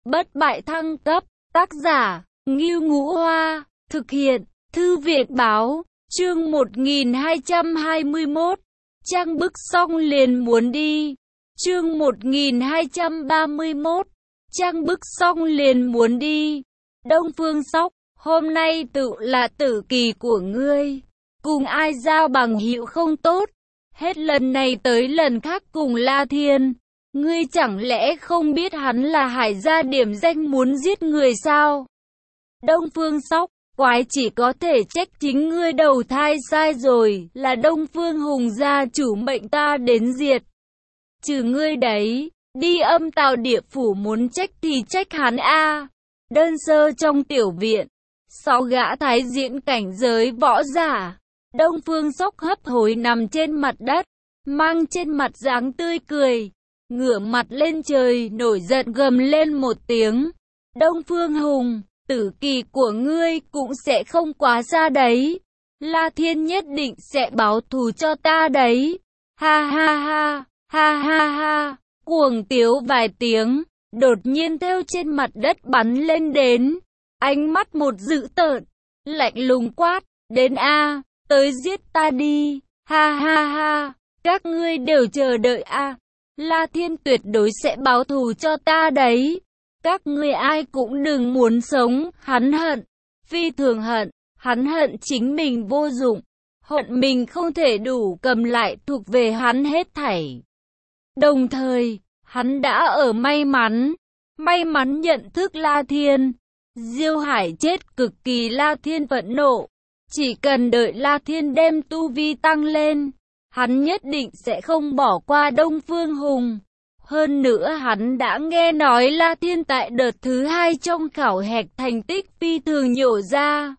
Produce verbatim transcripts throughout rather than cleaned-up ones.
bất bại thăng cấp, tác giả, Ngưu Ngũ Hoa, thực hiện, Thư viện Báo, chương một nghìn hai trăm hai mươi mốt, trang bức xong liền muốn đi, chương một nghìn hai trăm ba mươi mốt, trang bức xong liền muốn đi. Đông Phương Sóc, hôm nay tự là tử kỳ của ngươi, cùng ai giao bằng hữu không tốt, hết lần này tới lần khác cùng La Thiên. Ngươi chẳng lẽ không biết hắn là Hải gia điểm danh muốn giết người sao? Đông Phương Sóc, quái chỉ có thể trách chính ngươi đầu thai sai rồi, là Đông Phương Hùng gia chủ mệnh ta đến diệt. Trừ ngươi đấy, đi âm tào địa phủ muốn trách thì trách hắn a. Đơn sơ trong tiểu viện, sáu gã thái diễn cảnh giới võ giả, Đông Phương Sóc hấp hối nằm trên mặt đất, mang trên mặt dáng tươi cười, ngửa mặt lên trời nổi giận gầm lên một tiếng. Đông Phương Hùng, tử kỳ của ngươi cũng sẽ không quá xa đấy. La Thiên nhất định sẽ báo thù cho ta đấy. Ha ha ha, ha ha ha, cuồng tiếu vài tiếng, đột nhiên theo trên mặt đất bắn lên đến. Ánh mắt một dữ tợn, lạnh lùng quát, đến a, tới giết ta đi. Ha ha ha, các ngươi đều chờ đợi a. La Thiên tuyệt đối sẽ báo thù cho ta đấy. Các ngươi ai cũng đừng muốn sống, hắn hận, phi thường hận, hắn hận chính mình vô dụng, hận mình không thể đủ cầm lại thuộc về hắn hết thảy. Đồng thời, hắn đã ở may mắn, may mắn nhận thức La Thiên. Diêu Hải chết cực kỳ, La Thiên phẫn nộ, chỉ cần đợi La Thiên đem tu vi tăng lên, hắn nhất định sẽ không bỏ qua Đông Phương Hùng. Hơn nữa hắn đã nghe nói La Thiên tại đợt thứ hai trong khảo hạch thành tích phi thường nhổ ra.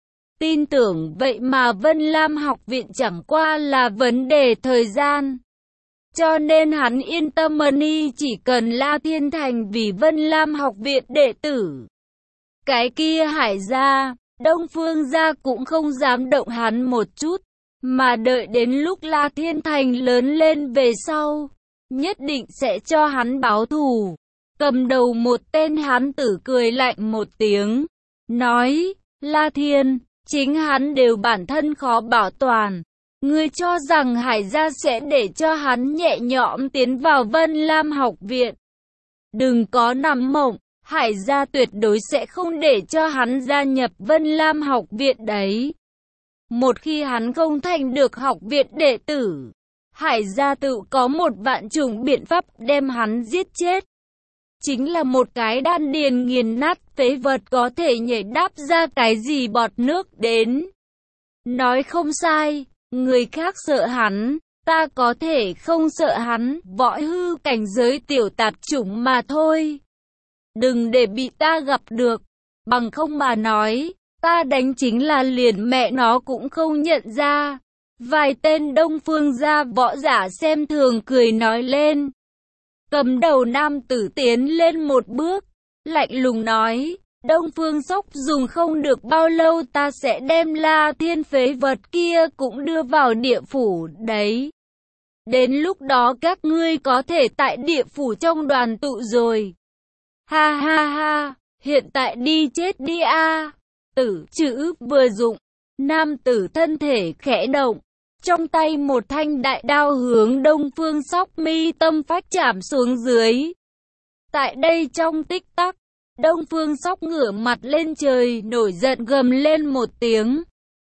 Tin tưởng vậy mà Vân Lam học viện chẳng qua là vấn đề thời gian. Cho nên hắn yên tâm y chỉ cần La Thiên thành vì Vân Lam học viện đệ tử. Cái kia Hải gia, Đông Phương gia cũng không dám động hắn một chút. Mà đợi đến lúc La Thiên thành lớn lên về sau, nhất định sẽ cho hắn báo thù. Cầm đầu một tên hán tử cười lạnh một tiếng, nói, La Thiên, chính hắn đều bản thân khó bảo toàn. Ngươi cho rằng Hải gia sẽ để cho hắn nhẹ nhõm tiến vào Vân Lam học viện. Đừng có nằm mộng, Hải gia tuyệt đối sẽ không để cho hắn gia nhập Vân Lam học viện đấy. Một khi hắn không thành được học viện đệ tử, Hải gia tự có một vạn chủng biện pháp đem hắn giết chết. Chính là một cái đan điền nghiền nát phế vật có thể nhảy đáp ra cái gì bọt nước đến. Nói không sai, người khác sợ hắn, ta có thể không sợ hắn, võ hư cảnh giới tiểu tạp chủng mà thôi. Đừng để bị ta gặp được, bằng không mà nói, ta đánh chính là liền mẹ nó cũng không nhận ra. Vài tên Đông Phương gia võ giả xem thường cười nói lên. Cầm đầu nam tử tiến lên một bước, lạnh lùng nói, Đông Phương Sóc dùng không được bao lâu ta sẽ đem La Thiên phế vật kia cũng đưa vào địa phủ đấy. Đến lúc đó các ngươi có thể tại địa phủ trong đoàn tụ rồi. Ha ha ha, hiện tại đi chết đi a. Tử chữ vừa dụng, nam tử thân thể khẽ động. Trong tay một thanh đại đao hướng Đông Phương Sóc mi tâm phách chạm xuống dưới. Tại đây trong tích tắc, Đông Phương Sóc ngửa mặt lên trời nổi giận gầm lên một tiếng.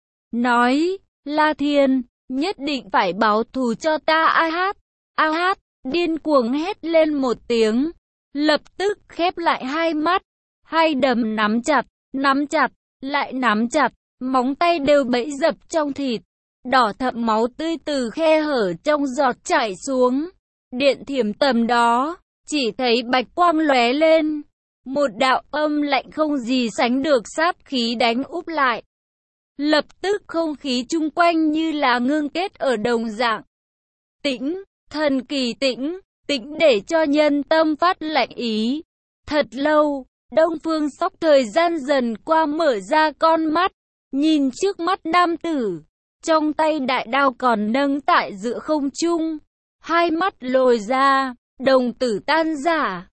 Nói, La Thiên, nhất định phải báo thù cho ta a hát. A hát, điên cuồng hét lên một tiếng. Lập tức khép lại hai mắt, hai đấm nắm chặt, nắm chặt, lại nắm chặt, móng tay đều bẫy dập trong thịt. Đỏ thẫm máu tươi từ khe hở trong giọt chảy xuống. Điện thiểm tầm đó, chỉ thấy bạch quang lóe lên. Một đạo âm lạnh không gì sánh được sát khí đánh úp lại. Lập tức không khí chung quanh như là ngưng kết ở đồng dạng. Tĩnh, thần kỳ tĩnh, tĩnh để cho nhân tâm phát lạnh ý. Thật lâu, Đông Phương Sóc thời gian dần qua mở ra con mắt, nhìn trước mắt nam tử. Trong tay đại đao còn nâng tại giữa không trung, hai mắt lồi ra, đồng tử tan rã,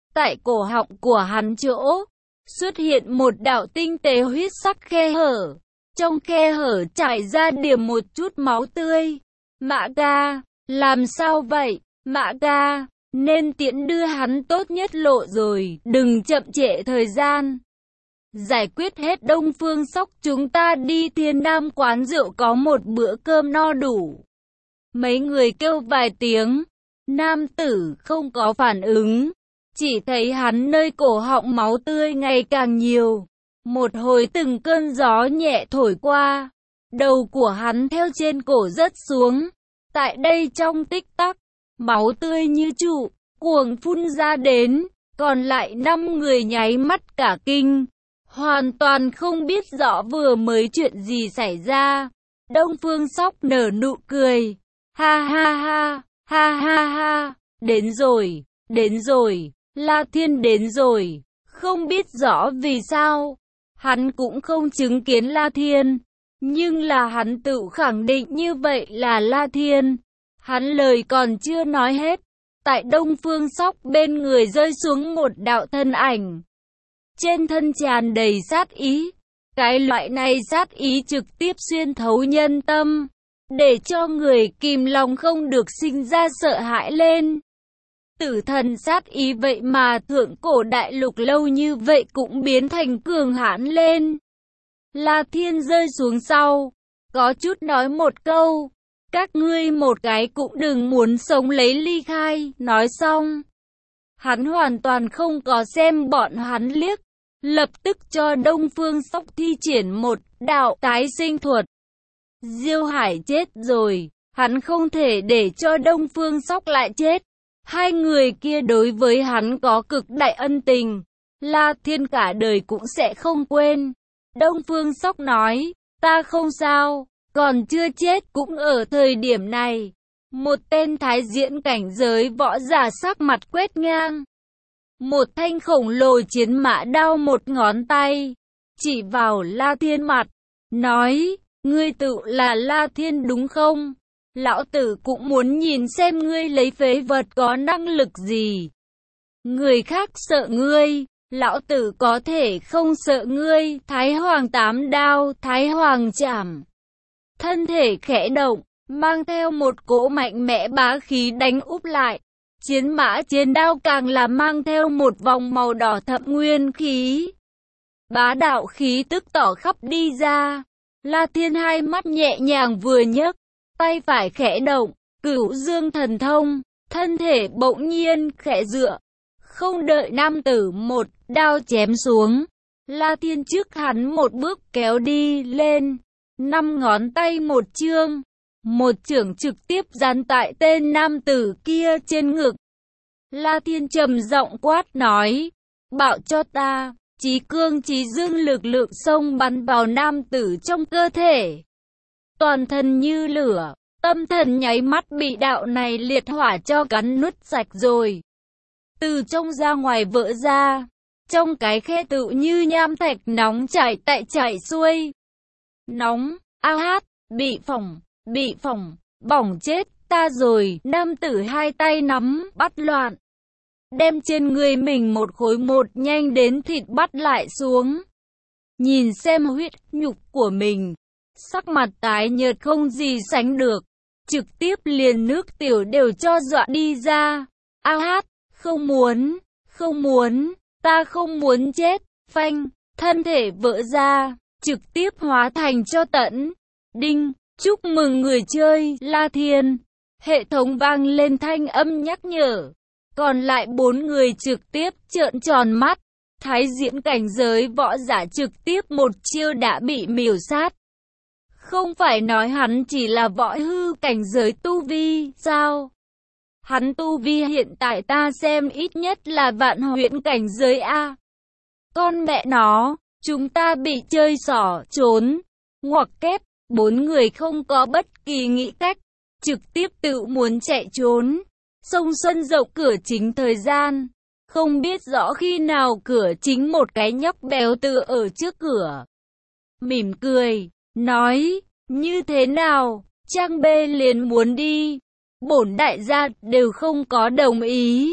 Tại cổ họng của hắn chỗ, xuất hiện một đạo tinh tế huyết sắc khe hở. Trong khe hở chảy ra điểm một chút máu tươi. Mã ca, làm sao vậy? Mã ca, nên tiễn đưa hắn tốt nhất lộ rồi, đừng chậm trễ thời gian. Giải quyết hết Đông Phương Sóc chúng ta đi Thiên Nam quán rượu có một bữa cơm no đủ. Mấy người kêu vài tiếng, nam tử không có phản ứng, chỉ thấy hắn nơi cổ họng máu tươi ngày càng nhiều. Một hồi từng cơn gió nhẹ thổi qua, đầu của hắn theo trên cổ rớt xuống. Tại đây trong tích tắc, máu tươi như trụ, cuồng phun ra đến, còn lại năm người nháy mắt cả kinh, hoàn toàn không biết rõ vừa mới chuyện gì xảy ra. Đông Phương Sóc nở nụ cười, ha ha ha, ha ha ha, đến rồi, đến rồi, La Thiên đến rồi. Không biết rõ vì sao, hắn cũng không chứng kiến La Thiên, nhưng là hắn tự khẳng định như vậy là La Thiên. Hắn lời còn chưa nói hết, tại Đông Phương Sóc bên người rơi xuống một đạo thân ảnh. Trên thân tràn đầy sát ý, cái loại này sát ý trực tiếp xuyên thấu nhân tâm, để cho người kìm lòng không được sinh ra sợ hãi lên. Tử thần sát ý vậy mà thượng cổ đại lục lâu như vậy cũng biến thành cường hãn lên. La Thiên rơi xuống sau, có chút nói một câu, các ngươi một cái cũng đừng muốn sống lấy ly khai. Nói xong, hắn hoàn toàn không có xem bọn hắn liếc, lập tức cho Đông Phương Sóc thi triển một đạo tái sinh thuật. Diêu Hải chết rồi, hắn không thể để cho Đông Phương Sóc lại chết. Hai người kia đối với hắn có cực đại ân tình, La Thiên cả đời cũng sẽ không quên. Đông Phương Sóc nói, ta không sao, còn chưa chết. Cũng ở thời điểm này, một tên thái diễn cảnh giới võ giả sắc mặt quét ngang. Một thanh khổng lồ chiến mã đao một ngón tay, chỉ vào La Thiên mặt, nói, ngươi tự là La Thiên đúng không? Lão tử cũng muốn nhìn xem ngươi lấy phế vật có năng lực gì. Người khác sợ ngươi, lão tử có thể không sợ ngươi. Thái Hoàng tám đao, Thái Hoàng chảm. Thân thể khẽ động, mang theo một cỗ mạnh mẽ bá khí đánh úp lại. Chiến mã trên đao càng là mang theo một vòng màu đỏ thẫm nguyên khí. Bá đạo khí tức tỏ khắp đi ra. La Thiên hai mắt nhẹ nhàng vừa nhấc, tay phải khẽ động, Cửu Dương thần thông, thân thể bỗng nhiên khẽ dựa. Không đợi nam tử một đao chém xuống, La Thiên trước hắn một bước kéo đi lên, năm ngón tay một chương, một chưởng trực tiếp dán tại tên nam tử kia trên ngực. La Thiên trầm giọng quát nói, bảo cho ta. Chí cương chí dương lực lượng xông bắn vào nam tử trong cơ thể. Toàn thân như lửa, tâm thần nháy mắt bị đạo này liệt hỏa cho cắn nuốt sạch rồi. Từ trong ra ngoài vỡ ra, trong cái khe tự như nham thạch nóng chảy tại chảy xuôi. Nóng, a hát, bị phỏng, bị phỏng, bỏng chết ta rồi. Nam tử hai tay nắm bắt loạn, đem trên người mình một khối một nhanh đến thịt bắt lại xuống. Nhìn xem huyết nhục của mình, sắc mặt tái nhợt không gì sánh được, trực tiếp liền nước tiểu đều cho dọa đi ra. A hát, không muốn, không muốn, ta không muốn chết. Phanh, thân thể vỡ ra, trực tiếp hóa thành cho tẫn. Đinh, chúc mừng người chơi La Thiên. Hệ thống vang lên thanh âm nhắc nhở. Còn lại bốn người trực tiếp trợn tròn mắt. Thái diễn cảnh giới võ giả trực tiếp một chiêu đã bị miểu sát. Không phải nói hắn chỉ là võ hư cảnh giới tu vi, sao? Hắn tu vi hiện tại ta xem ít nhất là vạn huyễn cảnh giới A. Con mẹ nó, chúng ta bị chơi xỏ, trốn, ngoặc kép. Bốn người không có bất kỳ nghĩ cách, trực tiếp tự muốn chạy trốn. Sông Xuân Dậu cửa chính thời gian, không biết rõ khi nào cửa chính một cái nhóc béo tự ở trước cửa. Mỉm cười, nói, như thế nào, Trang B liền muốn đi. Bổn đại gia đều không có đồng ý.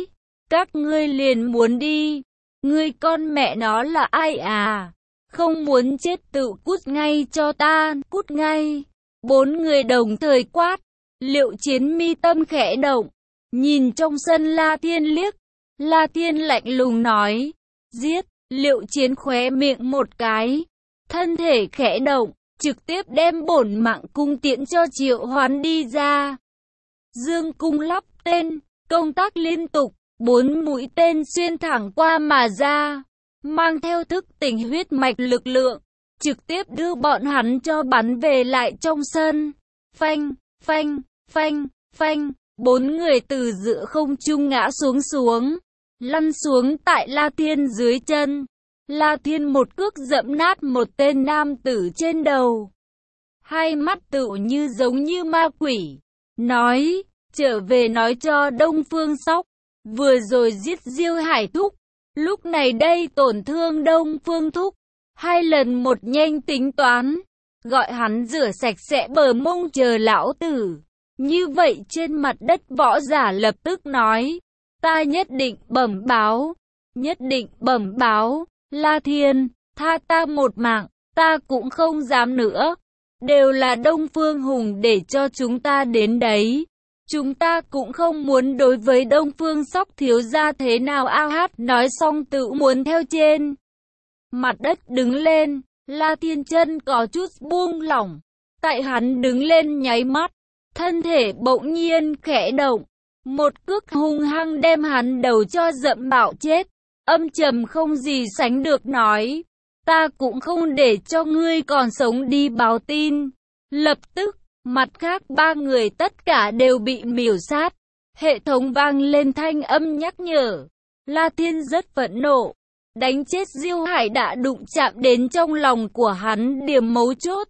các ngươi liền muốn đi. Ngươi con mẹ nó là ai à? Không muốn chết tự cút ngay cho ta, cút ngay. Bốn người đồng thời quát. Liệu Chiến mi tâm khẽ động, nhìn trong sân La Thiên liếc. La Thiên lạnh lùng nói, giết. Liệu Chiến khóe miệng một cái, thân thể khẽ động, trực tiếp đem bổn mạng cung tiễn cho Triệu Hoán đi ra. Dương cung lắp tên, công tác liên tục, bốn mũi tên xuyên thẳng qua mà ra, mang theo thức tỉnh huyết mạch lực lượng, trực tiếp đưa bọn hắn cho bắn về lại trong sân. Phanh, phanh, phanh, phanh, bốn người từ giữa không trung ngã xuống xuống, lăn xuống tại La Thiên dưới chân. La Thiên một cước dẫm nát một tên nam tử trên đầu. Hai mắt tựu như giống như ma quỷ, nói, trở về nói cho Đông Phương Sóc, vừa rồi giết Diêu Hải Thúc, lúc này đây tổn thương Đông Phương Thúc, hai lần một nhanh tính toán, gọi hắn rửa sạch sẽ bờ mông chờ lão tử. Như vậy trên mặt đất võ giả lập tức nói, ta nhất định bẩm báo, nhất định bẩm báo, La Thiên, tha ta một mạng, ta cũng không dám nữa, đều là Đông Phương Hùng để cho chúng ta đến đấy. Chúng ta cũng không muốn đối với Đông Phương Sóc thiếu gia thế nào. A Hát nói xong tự muốn theo trên mặt đất đứng lên. La Thiên chân có chút buông lỏng. Tại hắn đứng lên nháy mắt, thân thể bỗng nhiên khẽ động, một cước hung hăng đem hắn đầu cho dẫm bạo chết. Âm trầm không gì sánh được nói, ta cũng không để cho ngươi còn sống đi báo tin. Lập tức, mặt khác ba người tất cả đều bị miểu sát. Hệ thống vang lên thanh âm nhắc nhở. La Thiên rất phẫn nộ. Đánh chết Diêu Hải đã đụng chạm đến trong lòng của hắn điểm mấu chốt.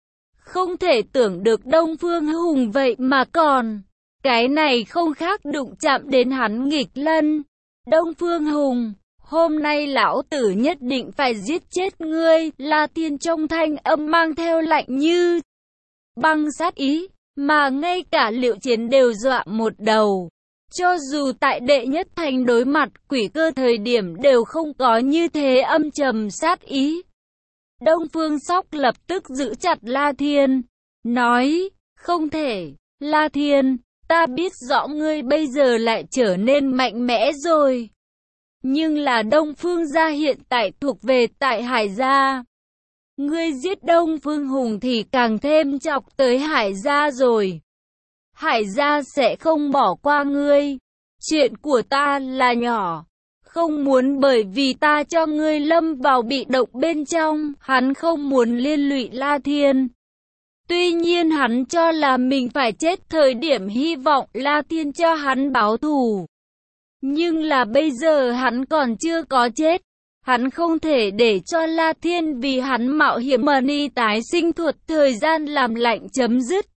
Không thể tưởng được Đông Phương Hùng vậy mà còn. Cái này không khác đụng chạm đến hắn nghịch lân. Đông Phương Hùng, hôm nay lão tử nhất định phải giết chết ngươi. La Thiên trong thanh âm mang theo lạnh như băng sát ý, mà ngay cả Liệu Chiến đều dọa một đầu. Cho dù tại đệ nhất thành đối mặt quỷ cơ thời điểm đều không có như thế âm trầm sát ý. Đông Phương Sóc lập tức giữ chặt La Thiên, nói, không thể, La Thiên, ta biết rõ ngươi bây giờ lại trở nên mạnh mẽ rồi. Nhưng là Đông Phương gia hiện tại thuộc về tại Hải gia. Ngươi giết Đông Phương Hùng thì càng thêm chọc tới Hải gia rồi. Hải gia sẽ không bỏ qua ngươi. Chuyện của ta là nhỏ, không muốn bởi vì ta cho ngươi lâm vào bị động bên trong. Hắn không muốn liên lụy La Thiên. Tuy nhiên hắn cho là mình phải chết thời điểm hy vọng La Thiên cho hắn báo thù. Nhưng là bây giờ hắn còn chưa có chết. Hắn không thể để cho La Thiên vì hắn mạo hiểm mà ni tái sinh thuật thời gian làm lạnh chấm dứt.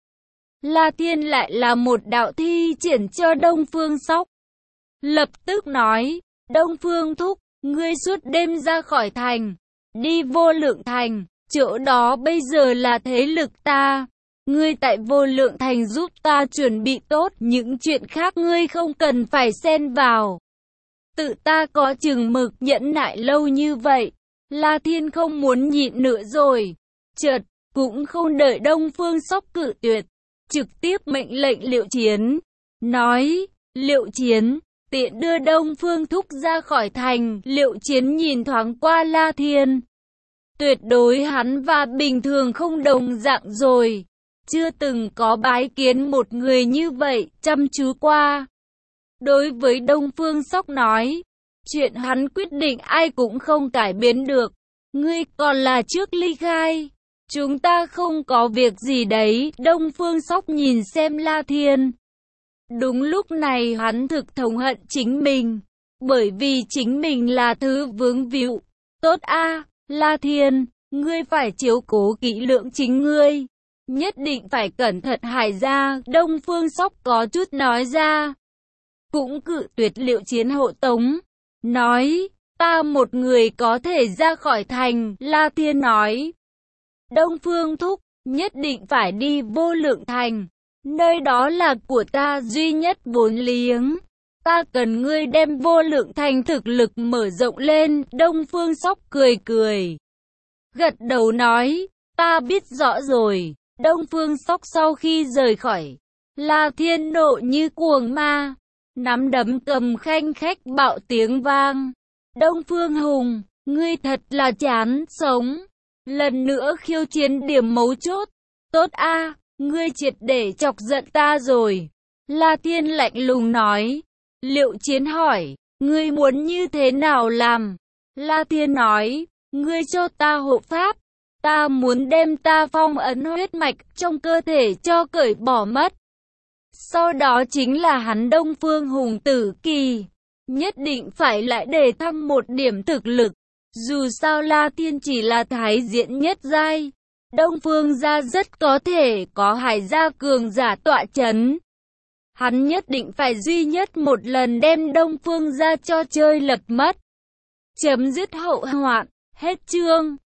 La Thiên lại là một đạo thi triển cho Đông Phương Sóc. Lập tức nói, Đông Phương Thúc, ngươi suốt đêm ra khỏi thành, đi Vô Lượng Thành, chỗ đó bây giờ là thế lực ta. Ngươi tại Vô Lượng Thành giúp ta chuẩn bị tốt, những chuyện khác ngươi không cần phải xen vào. Tự ta có chừng mực nhẫn nại lâu như vậy. La Thiên không muốn nhịn nữa rồi. Chợt, cũng không đợi Đông Phương Sóc cự tuyệt, trực tiếp mệnh lệnh Liệu Chiến, nói, Liệu Chiến, tiện đưa Đông Phương Thúc ra khỏi thành. Liệu Chiến nhìn thoáng qua La Thiên. Tuyệt đối hắn và bình thường không đồng dạng rồi. Chưa từng có bái kiến một người như vậy, chăm chú qua. Đối với Đông Phương Sóc nói, chuyện hắn quyết định ai cũng không cải biến được. Ngươi còn là trước ly khai. Chúng ta không có việc gì đấy. Đông Phương Sóc nhìn xem La Thiên. Đúng lúc này hắn thực thống hận chính mình. Bởi vì chính mình là thứ vướng víu. Tốt a, La Thiên, ngươi phải chiếu cố kỹ lưỡng chính ngươi. Nhất định phải cẩn thận Hải gia. Đông Phương Sóc có chút nói ra. Cũng cự tuyệt Liệu Chiến hộ tống. Nói, ta một người có thể ra khỏi thành. La Thiên nói, Đông Phương Thúc, nhất định phải đi Vô Lượng Thành. Nơi đó là của ta duy nhất vốn liếng. Ta cần ngươi đem vô lượng thành thực lực mở rộng lên. Đông Phương Sóc cười cười, gật đầu nói, ta biết rõ rồi. Đông Phương Sóc sau khi rời khỏi, La Thiên nộ như cuồng ma, nắm đấm cầm khanh khách bạo tiếng vang. Đông Phương Hùng, ngươi thật là chán sống. Lần nữa khiêu chiến điểm mấu chốt. Tốt a, ngươi triệt để chọc giận ta rồi. La Thiên lạnh lùng nói. Liệu Chiến hỏi, ngươi muốn như thế nào làm? La Thiên nói, ngươi cho ta hộ pháp. Ta muốn đem ta phong ấn huyết mạch trong cơ thể cho cởi bỏ mất. Sau đó chính là hắn Đông Phương Hùng tử kỳ. Nhất định phải lại để thăng một điểm thực lực. Dù sao La Thiên chỉ là thái diện nhất giai. Đông Phương gia rất có thể có Hải gia cường giả tọa chấn. Hắn nhất định phải duy nhất một lần đem Đông Phương gia cho chơi lật mất. Chấm dứt hậu hoạn. Hết chương.